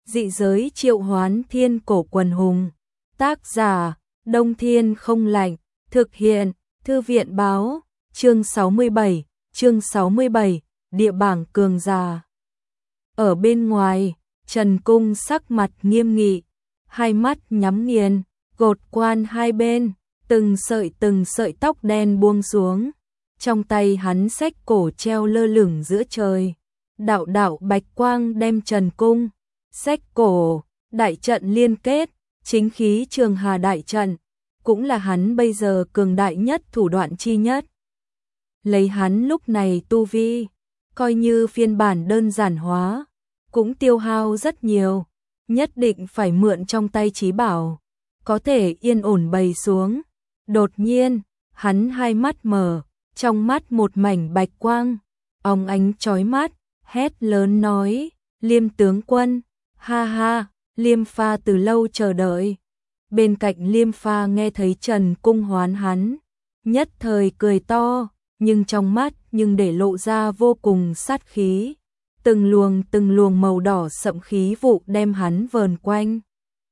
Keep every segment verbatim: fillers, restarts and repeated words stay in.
Dị giới triệu hoán thiên cổ quần hùng. Tác giả, Đông Thiên Không Lạnh. Thực hiện, Thư viện báo. Chương sáu mươi bảy, chương sáu mươi bảy, địa bảng cường giả. Ở bên ngoài, Trần Cung sắc mặt nghiêm nghị, hai mắt nhắm nghiền, gột quan hai bên, từng sợi từng sợi tóc đen buông xuống. Trong tay hắn xách cổ treo lơ lửng giữa trời. Đạo đạo bạch quang đem Trần Cung xách cổ, đại trận liên kết, chính khí Trường Hà đại trận, cũng là hắn bây giờ cường đại nhất thủ đoạn chi nhất. Lấy hắn lúc này tu vi, coi như phiên bản đơn giản hóa, cũng tiêu hao rất nhiều, nhất định phải mượn trong tay chí bảo, có thể yên ổn bày xuống. Đột nhiên, hắn hai mắt mở, trong mắt một mảnh bạch quang, óng ánh chói mắt, hét lớn nói, Liêm tướng quân, ha ha, Liêm Pha từ lâu chờ đợi. Bên cạnh Liêm Pha nghe thấy Trần Cung hoán hắn, nhất thời cười to, nhưng trong mắt nhưng để lộ ra vô cùng sát khí. Từng luồng từng luồng màu đỏ sậm khí vụ đem hắn vờn quanh.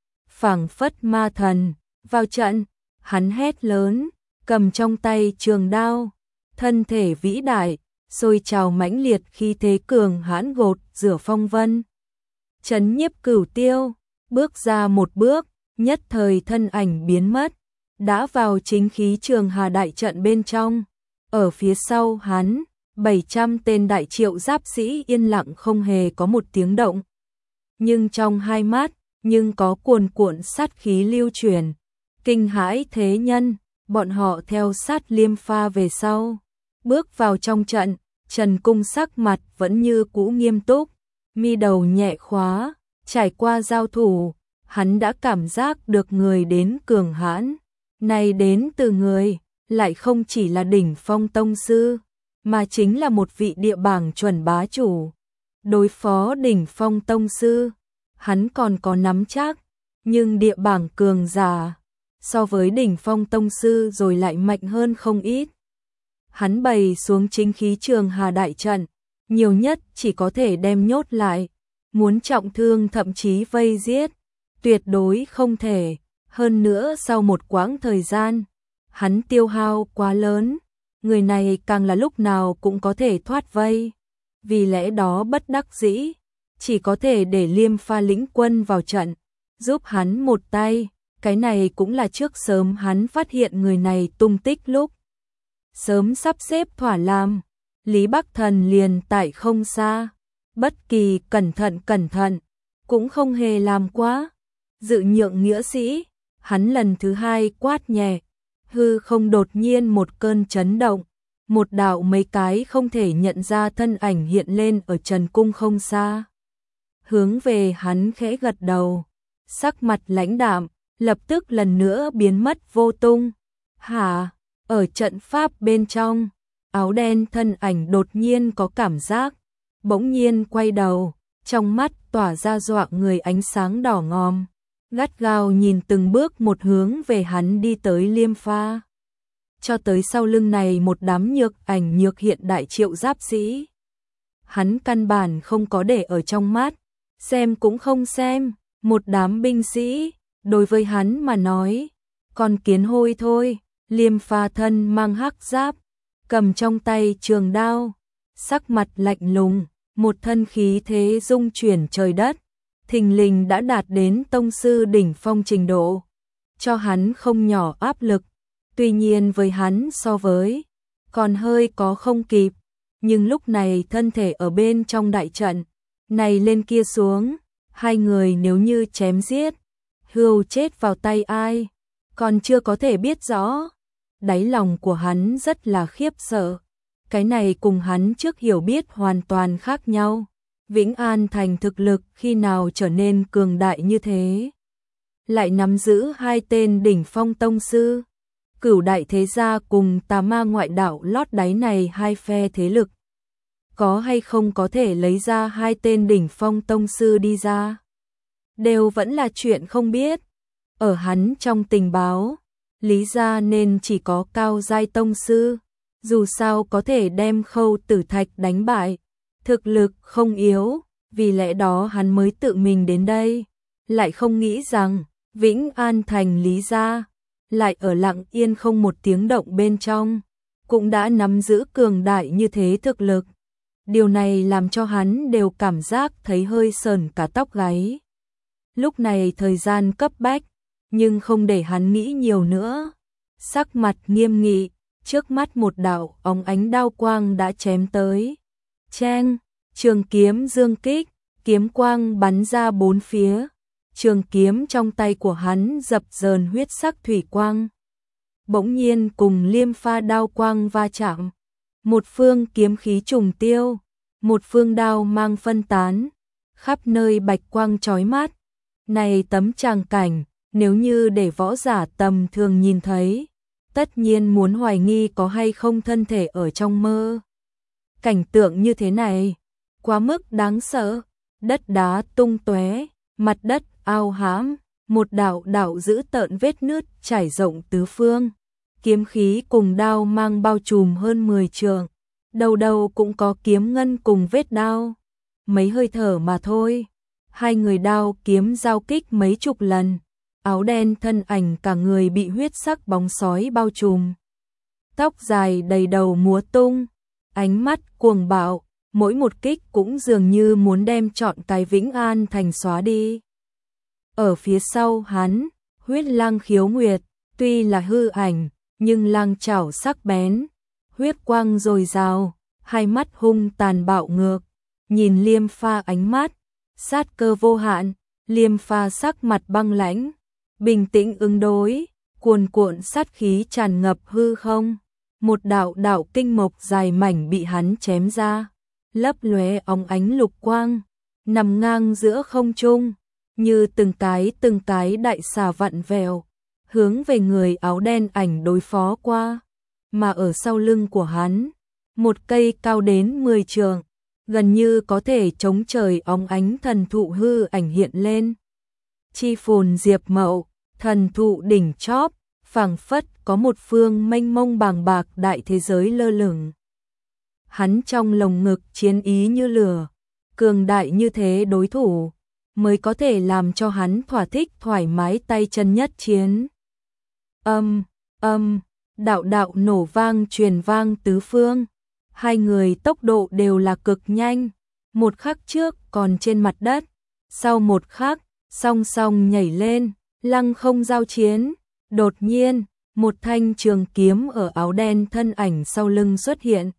Phảng phất ma thần, vào trận, hắn hét lớn, cầm trong tay trường đao, thân thể vĩ đại, sôi trào mãnh liệt khi thế cường hãn gột rửa phong vân. Chấn nhiếp cửu tiêu, bước ra một bước, nhất thời thân ảnh biến mất, đã vào chính khí Trường Hà đại trận bên trong. Ở phía sau hắn, bảy trăm tên đại triệu giáp sĩ yên lặng không hề có một tiếng động. Nhưng trong hai mắt, nhưng có cuồn cuộn sát khí lưu truyền, kinh hãi thế nhân, bọn họ theo sát Liêm Pha về sau. Bước vào trong trận, Trần Cung sắc mặt vẫn như cũ nghiêm túc, mi đầu nhẹ khóa, trải qua giao thủ, hắn đã cảm giác được người đến cường hãn, này đến từ người, lại không chỉ là đỉnh phong tông sư, mà chính là một vị địa bảng chuẩn bá chủ. Đối phó đỉnh phong tông sư, hắn còn có nắm chắc, nhưng địa bảng cường giả, so với đỉnh phong tông sư rồi lại mạnh hơn không ít. Hắn bày xuống chính khí Trường Hà đại trận, nhiều nhất chỉ có thể đem nhốt lại, muốn trọng thương thậm chí vây giết, tuyệt đối không thể. Hơn nữa sau một quãng thời gian, hắn tiêu hao quá lớn, người này càng là lúc nào cũng có thể thoát vây. Vì lẽ đó bất đắc dĩ, chỉ có thể để Liêm Pha lĩnh quân vào trận, giúp hắn một tay. Cái này cũng là trước sớm hắn phát hiện người này tung tích lúc sớm sắp xếp thỏa làm. Lý Bắc Thần liền tại không xa, bất kỳ cẩn thận cẩn thận, cũng không hề làm quá. Dự nhượng nghĩa sĩ, hắn lần thứ hai quát nhẹ, hư không đột nhiên một cơn chấn động, một đạo mấy cái không thể nhận ra thân ảnh hiện lên ở Trần Cung không xa. Hướng về hắn khẽ gật đầu, sắc mặt lãnh đạm, lập tức lần nữa biến mất vô tung. Hả, ở trận pháp bên trong, áo đen thân ảnh đột nhiên có cảm giác, bỗng nhiên quay đầu, trong mắt tỏa ra dọa người ánh sáng đỏ ngòm, gắt gao nhìn từng bước một hướng về hắn đi tới Liêm Pha. Cho tới sau lưng này một đám nhược ảnh nhược hiện đại triệu giáp sĩ. Hắn căn bản không có để ở trong mắt, xem cũng không xem, một đám binh sĩ, đối với hắn mà nói, còn kiến hôi thôi. Liêm Pha thân mang hắc giáp, cầm trong tay trường đao, sắc mặt lạnh lùng, một thân khí thế dung chuyển trời đất, thình lình đã đạt đến tông sư đỉnh phong trình độ, cho hắn không nhỏ áp lực. Tuy nhiên với hắn so với, còn hơi có không kịp, nhưng lúc này thân thể ở bên trong đại trận, này lên kia xuống, hai người nếu như chém giết, hưu chết vào tay ai, còn chưa có thể biết rõ. Đáy lòng của hắn rất là khiếp sợ, cái này cùng hắn trước hiểu biết hoàn toàn khác nhau. Vĩnh An Thành thực lực khi nào trở nên cường đại như thế, lại nắm giữ hai tên đỉnh phong tông sư. Cửu đại thế gia cùng tà ma ngoại đạo lót đáy này hai phe thế lực, có hay không có thể lấy ra hai tên đỉnh phong tông sư đi ra, đều vẫn là chuyện không biết. Ở hắn trong tình báo, lý ra nên chỉ có cao giai tông sư, dù sao có thể đem Khâu Tử Thạch đánh bại, thực lực không yếu, vì lẽ đó hắn mới tự mình đến đây, lại không nghĩ rằng Vĩnh An thành Lý gia lại ở lặng yên không một tiếng động bên trong, cũng đã nắm giữ cường đại như thế thực lực. Điều này làm cho hắn đều cảm giác thấy hơi sờn cả tóc gáy. Lúc này thời gian cấp bách, nhưng không để hắn nghĩ nhiều nữa. Sắc mặt nghiêm nghị, trước mắt một đạo óng ánh đao quang đã chém tới. Cheng, trường kiếm dương kích, kiếm quang bắn ra bốn phía. Trường kiếm trong tay của hắn dập dờn huyết sắc thủy quang. Bỗng nhiên cùng liêm pha đao quang va chạm. Một phương kiếm khí trùng tiêu, một phương đao mang phân tán, khắp nơi bạch quang chói mắt. Này tấm tràng cảnh, nếu như để võ giả tầm thường nhìn thấy, tất nhiên muốn hoài nghi có hay không thân thể ở trong mơ. Cảnh tượng như thế này, quá mức đáng sợ, đất đá tung tóe, mặt đất ao hãm, một đạo đạo dữ tợn vết nứt trải rộng tứ phương, kiếm khí cùng đao mang bao trùm hơn mười trượng, đầu đầu cũng có kiếm ngân cùng vết đao. Mấy hơi thở mà thôi, hai người đao kiếm giao kích mấy chục lần, áo đen thân ảnh cả người bị huyết sắc bóng sói bao trùm. Tóc dài đầy đầu múa tung, ánh mắt cuồng bạo, mỗi một kích cũng dường như muốn đem trọn cái Vĩnh An thành xóa đi. Ở phía sau hắn, huyết lang khiếu nguyệt, tuy là hư ảnh, nhưng lang chảo sắc bén, huyết quang dồi dào, hai mắt hung tàn bạo ngược, nhìn liêm pha ánh mắt, sát cơ vô hạn, liêm pha sắc mặt băng lãnh, bình tĩnh ứng đối, cuồn cuộn sát khí tràn ngập hư không. Một đạo đạo kinh mộc dài mảnh bị hắn chém ra, lấp lóe óng ánh lục quang, nằm ngang giữa không trung, như từng cái từng cái đại xà vặn vẹo, hướng về người áo đen ảnh đối phó qua. Mà ở sau lưng của hắn, một cây cao đến mười trượng, gần như có thể chống trời óng ánh thần thụ hư ảnh hiện lên. Chi phồn diệp mậu, thần thụ đỉnh chóp, phảng phất có một phương mênh mông bàng bạc đại thế giới lơ lửng. Hắn trong lồng ngực chiến ý như lửa, cường đại như thế đối thủ, mới có thể làm cho hắn thỏa thích thoải mái tay chân nhất chiến. Âm, âm, đạo đạo nổ vang truyền vang tứ phương, hai người tốc độ đều là cực nhanh, một khắc trước còn trên mặt đất, sau một khắc, song song nhảy lên, lăng không giao chiến. Đột nhiên, một thanh trường kiếm ở áo đen thân ảnh sau lưng xuất hiện.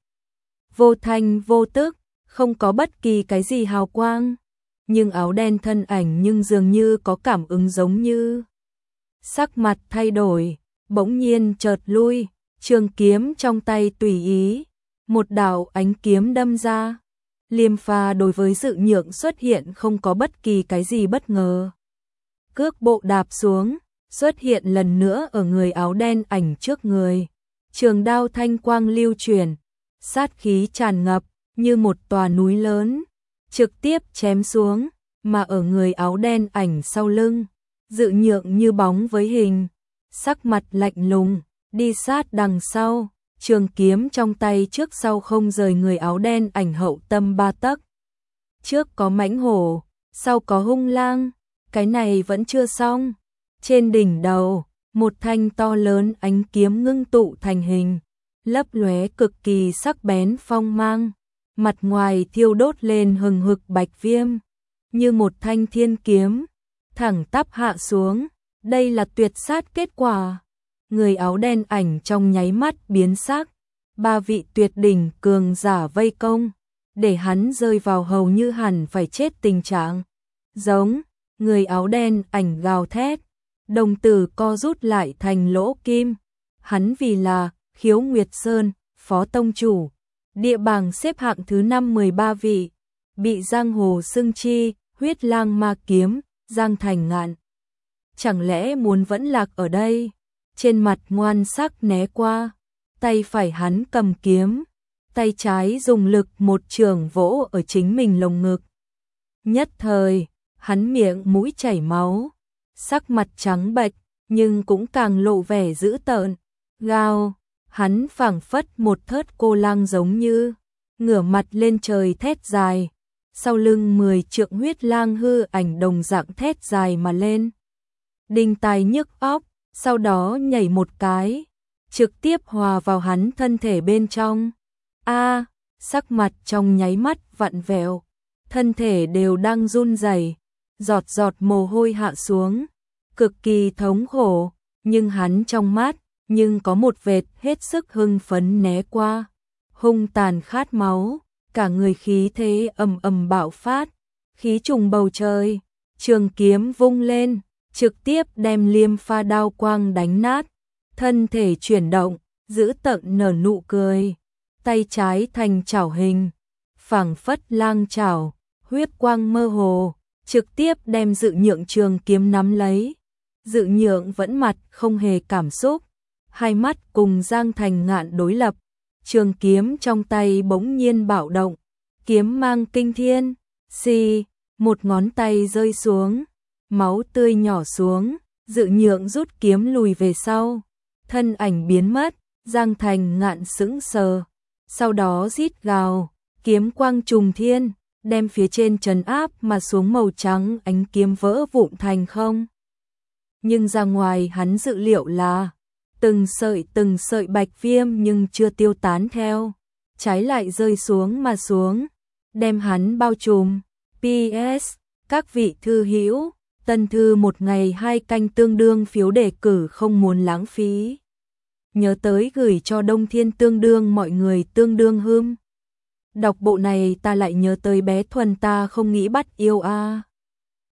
Vô thanh vô tức, không có bất kỳ cái gì hào quang, nhưng áo đen thân ảnh nhưng dường như có cảm ứng giống như. Sắc mặt thay đổi, bỗng nhiên chợt lui, trường kiếm trong tay tùy ý, một đạo ánh kiếm đâm ra. Liêm pha đối với dự nhượng xuất hiện không có bất kỳ cái gì bất ngờ. Cước bộ đạp xuống, xuất hiện lần nữa ở người áo đen ảnh trước người. Trường đao thanh quang lưu chuyển, sát khí tràn ngập như một tòa núi lớn, trực tiếp chém xuống, mà ở người áo đen ảnh sau lưng, dự nhượng như bóng với hình, sắc mặt lạnh lùng, đi sát đằng sau, trường kiếm trong tay trước sau không rời người áo đen ảnh hậu tâm ba tấc. Trước có mãnh hổ, sau có hung lang, cái này vẫn chưa xong. Trên đỉnh đầu, một thanh to lớn ánh kiếm ngưng tụ thành hình, lấp lóe cực kỳ sắc bén phong mang, mặt ngoài thiêu đốt lên hừng hực bạch viêm, như một thanh thiên kiếm, thẳng tắp hạ xuống. Đây là tuyệt sát kết quả. Người áo đen ảnh trong nháy mắt biến sắc, ba vị tuyệt đỉnh cường giả vây công, để hắn rơi vào hầu như hẳn phải chết tình trạng. Giống, người áo đen ảnh gào thét, đồng tử co rút lại thành lỗ kim. Hắn vì là Khiếu Nguyệt Sơn, phó tông chủ, địa bảng xếp hạng thứ năm mười ba vị, bị giang hồ xưng chi, huyết lang ma kiếm, giang thành ngạn. Chẳng lẽ muốn vẫn lạc ở đây? Trên mặt ngoan sắc né qua, tay phải hắn cầm kiếm, tay trái dùng lực một trường vỗ ở chính mình lồng ngực. Nhất thời, hắn miệng mũi chảy máu, sắc mặt trắng bệch, nhưng cũng càng lộ vẻ dữ tợn. Gào, hắn phảng phất một thớt cô lang giống như, ngửa mặt lên trời thét dài, sau lưng mười trượng huyết lang hư ảnh đồng dạng thét dài mà lên. Đinh tai nhức óc, sau đó nhảy một cái, trực tiếp hòa vào hắn thân thể bên trong. A, sắc mặt trong nháy mắt vặn vẹo, thân thể đều đang run rẩy, giọt giọt mồ hôi hạ xuống, cực kỳ thống khổ, nhưng hắn trong mắt, nhưng có một vệt hết sức hưng phấn né qua, hung tàn khát máu, cả người khí thế ầm ầm bạo phát, khí trùng bầu trời, trường kiếm vung lên, trực tiếp đem liêm pha đao quang đánh nát, thân thể chuyển động, giữ tợn nở nụ cười, tay trái thành chảo hình, phảng phất lang chảo, huyết quang mơ hồ, trực tiếp đem Dự Nhượng trường kiếm nắm lấy. Dự Nhượng vẫn mặt không hề cảm xúc, hai mắt cùng Giang Thành Ngạn đối lập, trường kiếm trong tay bỗng nhiên bạo động, kiếm mang kinh thiên, xì, một ngón tay rơi xuống, máu tươi nhỏ xuống, Dự Nhượng rút kiếm lùi về sau, thân ảnh biến mất, Giang Thành Ngạn sững sờ, sau đó rít gào, kiếm quang trùng thiên, đem phía trên trấn áp mà xuống màu trắng ánh kiếm vỡ vụn thành không. Nhưng ra ngoài hắn dự liệu là từng sợi từng sợi bạch viêm nhưng chưa tiêu tán theo, trái lại rơi xuống mà xuống, đem hắn bao trùm. pê ét. Các vị thư hữu, tân thư một ngày hai canh tương đương phiếu đề cử không muốn lãng phí. Nhớ tới gửi cho Đông Thiên tương đương mọi người tương đương hưm. Đọc bộ này ta lại nhớ tới bé Thuần ta không nghĩ bắt yêu a. À.